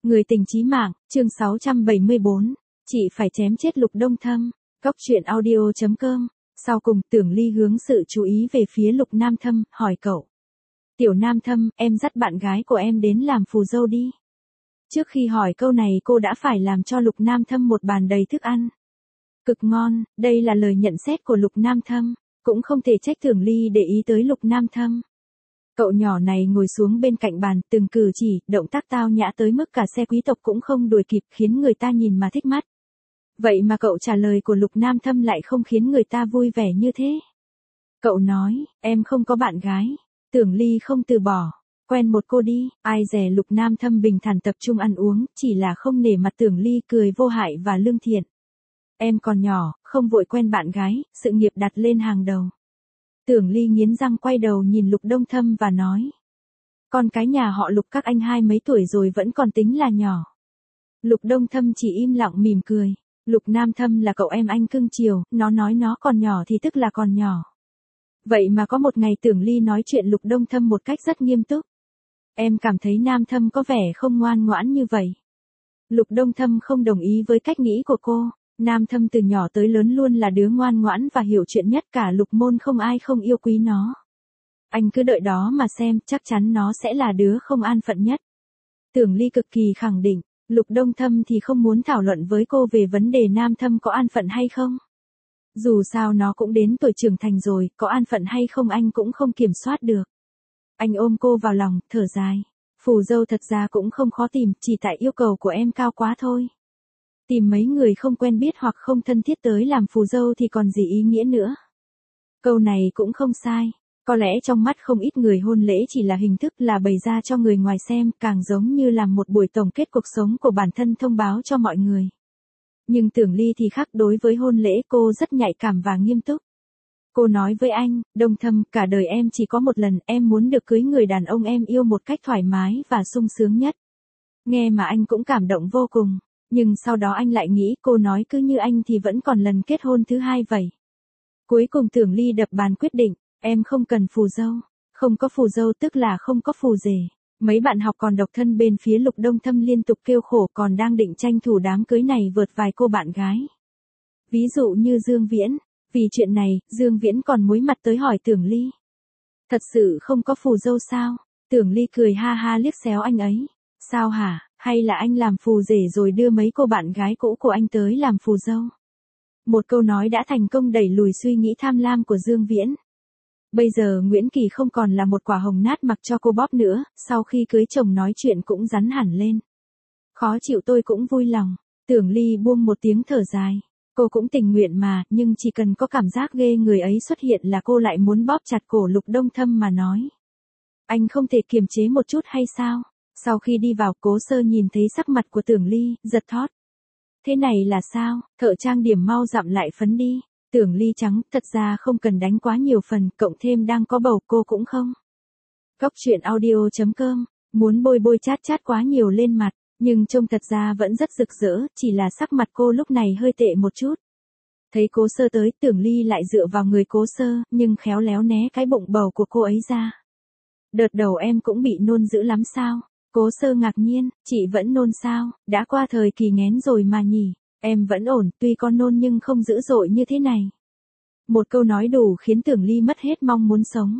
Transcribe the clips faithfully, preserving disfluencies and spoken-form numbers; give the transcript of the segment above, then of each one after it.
Người tình chí mạng, chương sáu trăm bảy mươi bốn. Chị phải chém chết Lục Đông Thâm. Cốc truyện audio chấm com. Sau cùng Tưởng Ly hướng sự chú ý về phía Lục Nam Thâm, hỏi cậu. Tiểu Nam Thâm, em dắt bạn gái của em đến làm phù dâu đi. Trước khi hỏi câu này cô đã phải làm cho Lục Nam Thâm một bàn đầy thức ăn. Cực ngon, đây là lời nhận xét của Lục Nam Thâm. Cũng không thể trách Tưởng Ly để ý tới Lục Nam Thâm. Cậu nhỏ này ngồi xuống bên cạnh bàn, từng cử chỉ, động tác tao nhã tới mức cả xe quý tộc cũng không đuổi kịp, khiến người ta nhìn mà thích mắt. Vậy mà cậu trả lời của Lục Nam Thâm lại không khiến người ta vui vẻ như thế. Cậu nói, em không có bạn gái. Tưởng Ly không từ bỏ. Quen một cô đi, ai dè Lục Nam Thâm bình thản tập trung ăn uống, chỉ là không nể mặt Tưởng Ly cười vô hại và lương thiện. Em còn nhỏ, không vội quen bạn gái, sự nghiệp đặt lên hàng đầu. Tưởng Ly nghiến răng quay đầu nhìn Lục Đông Thâm và nói. Con cái nhà họ Lục các anh hai mấy tuổi rồi vẫn còn tính là nhỏ. Lục Đông Thâm chỉ im lặng mỉm cười. Lục Nam Thâm là cậu em anh cưng chiều, nó nói nó còn nhỏ thì tức là còn nhỏ. Vậy mà có một ngày Tưởng Ly nói chuyện Lục Đông Thâm một cách rất nghiêm túc. Em cảm thấy Nam Thâm có vẻ không ngoan ngoãn như vậy. Lục Đông Thâm không đồng ý với cách nghĩ của cô. Nam Thâm từ nhỏ tới lớn luôn là đứa ngoan ngoãn và hiểu chuyện nhất, cả Lục môn không ai không yêu quý nó. Anh cứ đợi đó mà xem, chắc chắn nó sẽ là đứa không an phận nhất. Tưởng Ly cực kỳ khẳng định. Lục Đông Thâm thì không muốn thảo luận với cô về vấn đề Nam Thâm có an phận hay không. Dù sao nó cũng đến tuổi trưởng thành rồi, có an phận hay không anh cũng không kiểm soát được. Anh ôm cô vào lòng, thở dài. Phù dâu thật ra cũng không khó tìm, chỉ tại yêu cầu của em cao quá thôi. Tìm mấy người không quen biết hoặc không thân thiết tới làm phù dâu thì còn gì ý nghĩa nữa. Câu này cũng không sai. Có lẽ trong mắt không ít người hôn lễ chỉ là hình thức, là bày ra cho người ngoài xem, càng giống như là một buổi tổng kết cuộc sống của bản thân thông báo cho mọi người. Nhưng Tưởng Ly thì khác, đối với hôn lễ cô rất nhạy cảm và nghiêm túc. Cô nói với anh, Đông Thâm, cả đời em chỉ có một lần, em muốn được cưới người đàn ông em yêu một cách thoải mái và sung sướng nhất. Nghe mà anh cũng cảm động vô cùng. Nhưng sau đó anh lại nghĩ cô nói cứ như anh thì vẫn còn lần kết hôn thứ hai vậy. Cuối cùng Tưởng Ly đập bàn quyết định, em không cần phù dâu. Không có phù dâu tức là không có phù rể. Mấy bạn học còn độc thân bên phía Lục Đông Thâm liên tục kêu khổ, còn đang định tranh thủ đám cưới này vượt vài cô bạn gái. Ví dụ như Dương Viễn. Vì chuyện này, Dương Viễn còn muối mặt tới hỏi Tưởng Ly. Thật sự không có phù dâu sao? Tưởng Ly cười ha ha liếc xéo anh ấy. Sao hả? Hay là anh làm phù rể rồi đưa mấy cô bạn gái cũ của anh tới làm phù dâu? Một câu nói đã thành công đẩy lùi suy nghĩ tham lam của Dương Viễn. Bây giờ Nguyễn Kỳ không còn là một quả hồng nát mặc cho cô bóp nữa, sau khi cưới chồng nói chuyện cũng rắn hẳn lên. Khó chịu tôi cũng vui lòng. Tưởng Ly buông một tiếng thở dài. Cô cũng tình nguyện mà, nhưng chỉ cần có cảm giác ghê người ấy xuất hiện là cô lại muốn bóp chặt cổ Lục Đông Thâm mà nói. Anh không thể kiềm chế một chút hay sao? Sau khi đi vào, Cố Sơ nhìn thấy sắc mặt của Tưởng Ly, giật thót. Thế này là sao? Thợ trang điểm mau dặm lại phấn đi. Tưởng Ly trắng, thật ra không cần đánh quá nhiều phần, cộng thêm đang có bầu cô cũng không. Cốc truyện audio chấm com, muốn bôi bôi chát chát quá nhiều lên mặt, nhưng trông thật ra vẫn rất rực rỡ, chỉ là sắc mặt cô lúc này hơi tệ một chút. Thấy Cố Sơ tới, Tưởng Ly lại dựa vào người Cố Sơ, nhưng khéo léo né cái bụng bầu của cô ấy ra. Đợt đầu em cũng bị nôn dữ lắm sao? Cố Sơ ngạc nhiên, chị vẫn nôn sao? Đã qua thời kỳ nghén rồi mà nhỉ? Em vẫn ổn, tuy có nôn nhưng không dữ dội như thế này. Một câu nói đủ khiến Tưởng Ly mất hết mong muốn sống.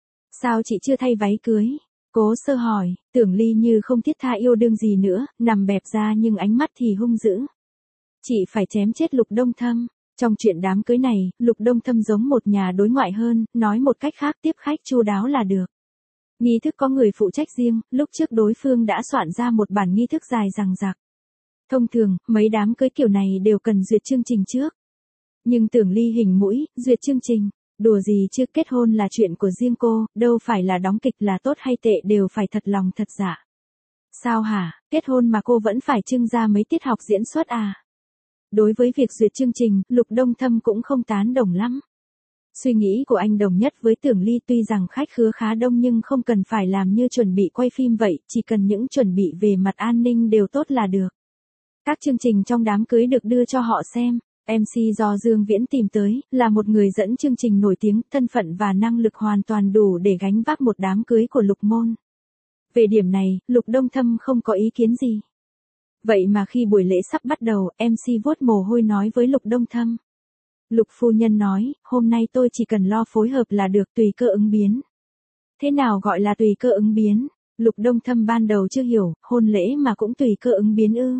Sao chị chưa thay váy cưới? Cố Sơ hỏi. Tưởng Ly như không thiết tha yêu đương gì nữa, nằm bẹp ra nhưng ánh mắt thì hung dữ. Chị phải chém chết Lục Đông Thâm. Trong chuyện đám cưới này, Lục Đông Thâm giống một nhà đối ngoại hơn, nói một cách khác tiếp khách chu đáo là được. Nghi thức có người phụ trách riêng, lúc trước đối phương đã soạn ra một bản nghi thức dài dằng dặc. Thông thường, mấy đám cưới kiểu này đều cần duyệt chương trình trước. Nhưng Tưởng Ly hình mũi, duyệt chương trình. Đùa gì chứ, kết hôn là chuyện của riêng cô, đâu phải là đóng kịch, là tốt hay tệ đều phải thật lòng thật dạ. Sao hả, kết hôn mà cô vẫn phải trưng ra mấy tiết học diễn xuất à? Đối với việc duyệt chương trình, Lục Đông Thâm cũng không tán đồng lắm. Suy nghĩ của anh đồng nhất với Tưởng Ly, tuy rằng khách khứa khá đông nhưng không cần phải làm như chuẩn bị quay phim vậy, chỉ cần những chuẩn bị về mặt an ninh đều tốt là được. Các chương trình trong đám cưới được đưa cho họ xem. em xê do Dương Viễn tìm tới, là một người dẫn chương trình nổi tiếng, thân phận và năng lực hoàn toàn đủ để gánh vác một đám cưới của Lục môn. Về điểm này, Lục Đông Thâm không có ý kiến gì. Vậy mà khi buổi lễ sắp bắt đầu, em xê vuốt mồ hôi nói với Lục Đông Thâm. Lục phu nhân nói, hôm nay tôi chỉ cần lo phối hợp là được, tùy cơ ứng biến. Thế nào gọi là tùy cơ ứng biến? Lục Đông Thâm ban đầu chưa hiểu, hôn lễ mà cũng tùy cơ ứng biến ư?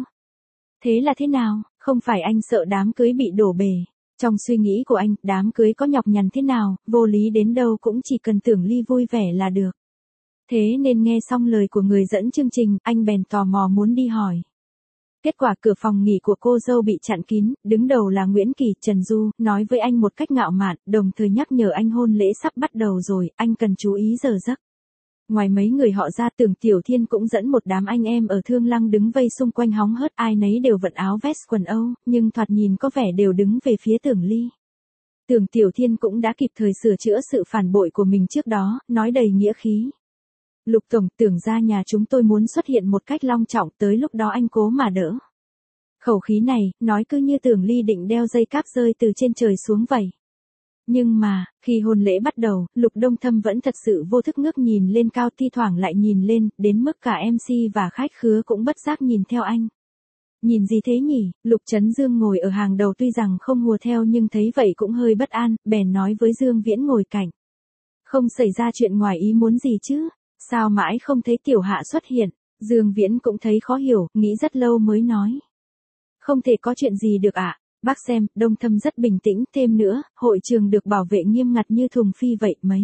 Thế là thế nào, không phải anh sợ đám cưới bị đổ bể. Trong suy nghĩ của anh, đám cưới có nhọc nhằn thế nào, vô lý đến đâu cũng chỉ cần Tưởng Ly vui vẻ là được. Thế nên nghe xong lời của người dẫn chương trình, anh bèn tò mò muốn đi hỏi. Kết quả cửa phòng nghỉ của cô dâu bị chặn kín, đứng đầu là Nguyễn Kỳ, Trần Du, nói với anh một cách ngạo mạn, đồng thời nhắc nhở anh hôn lễ sắp bắt đầu rồi, anh cần chú ý giờ giấc. Ngoài mấy người họ ra, Tưởng Tiểu Thiên cũng dẫn một đám anh em ở Thương Lăng đứng vây xung quanh hóng hớt, ai nấy đều vận áo vest quần Âu, nhưng thoạt nhìn có vẻ đều đứng về phía Tưởng Ly. Tưởng Tiểu Thiên cũng đã kịp thời sửa chữa sự phản bội của mình trước đó, nói đầy nghĩa khí. Lục Tổng, Tưởng ra nhà chúng tôi muốn xuất hiện một cách long trọng, tới lúc đó anh cố mà đỡ. Khẩu khí này, nói cứ như Tưởng Ly định đeo dây cáp rơi từ trên trời xuống vậy. Nhưng mà, khi hôn lễ bắt đầu, Lục Đông Thâm vẫn thật sự vô thức ngước nhìn lên cao, thi thoảng lại nhìn lên, đến mức cả em xê và khách khứa cũng bất giác nhìn theo anh. Nhìn gì thế nhỉ? Lục Trấn Dương ngồi ở hàng đầu tuy rằng không hùa theo nhưng thấy vậy cũng hơi bất an, bèn nói với Dương Viễn ngồi cạnh. Không xảy ra chuyện ngoài ý muốn gì chứ? Sao mãi không thấy Tiểu Hạ xuất hiện? Dương Viễn cũng thấy khó hiểu, nghĩ rất lâu mới nói. Không thể có chuyện gì được ạ. À? Bác xem, Đông Thâm rất bình tĩnh, thêm nữa, hội trường được bảo vệ nghiêm ngặt như thùng phi vậy mấy.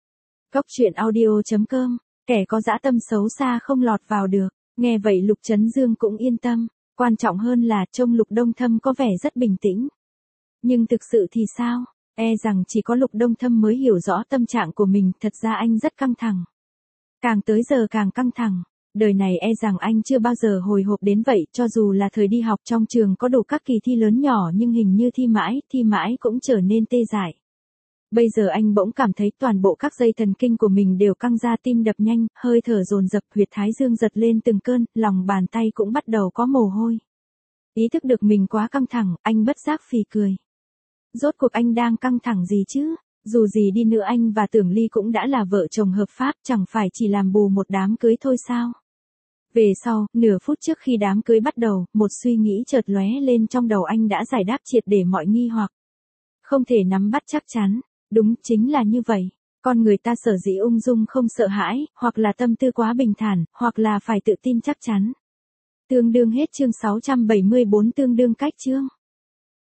Cốc truyện audio chấm com, kẻ có dã tâm xấu xa không lọt vào được. Nghe vậy Lục Trấn Dương cũng yên tâm, quan trọng hơn là trông Lục Đông Thâm có vẻ rất bình tĩnh. Nhưng thực sự thì sao? E rằng chỉ có Lục Đông Thâm mới hiểu rõ tâm trạng của mình, thật ra anh rất căng thẳng. Càng tới giờ càng căng thẳng. Đời này e rằng anh chưa bao giờ hồi hộp đến vậy, cho dù là thời đi học trong trường có đủ các kỳ thi lớn nhỏ nhưng hình như thi mãi, thi mãi cũng trở nên tê dại. Bây giờ anh bỗng cảm thấy toàn bộ các dây thần kinh của mình đều căng ra, tim đập nhanh, hơi thở dồn dập, huyệt thái dương giật lên từng cơn, lòng bàn tay cũng bắt đầu có mồ hôi. Ý thức được mình quá căng thẳng, anh bất giác phì cười. Rốt cuộc anh đang căng thẳng gì chứ? Dù gì đi nữa anh và Tưởng Ly cũng đã là vợ chồng hợp pháp, chẳng phải chỉ làm bù một đám cưới thôi sao? Về sau, nửa phút trước khi đám cưới bắt đầu, một suy nghĩ chợt lóe lên trong đầu anh đã giải đáp triệt để mọi nghi hoặc. Không thể nắm bắt chắc chắn, đúng chính là như vậy. Con người ta sở dĩ ung dung không sợ hãi, hoặc là tâm tư quá bình thản, hoặc là phải tự tin chắc chắn. Tương đương hết chương sáu trăm bảy mươi bốn, tương đương cách chương.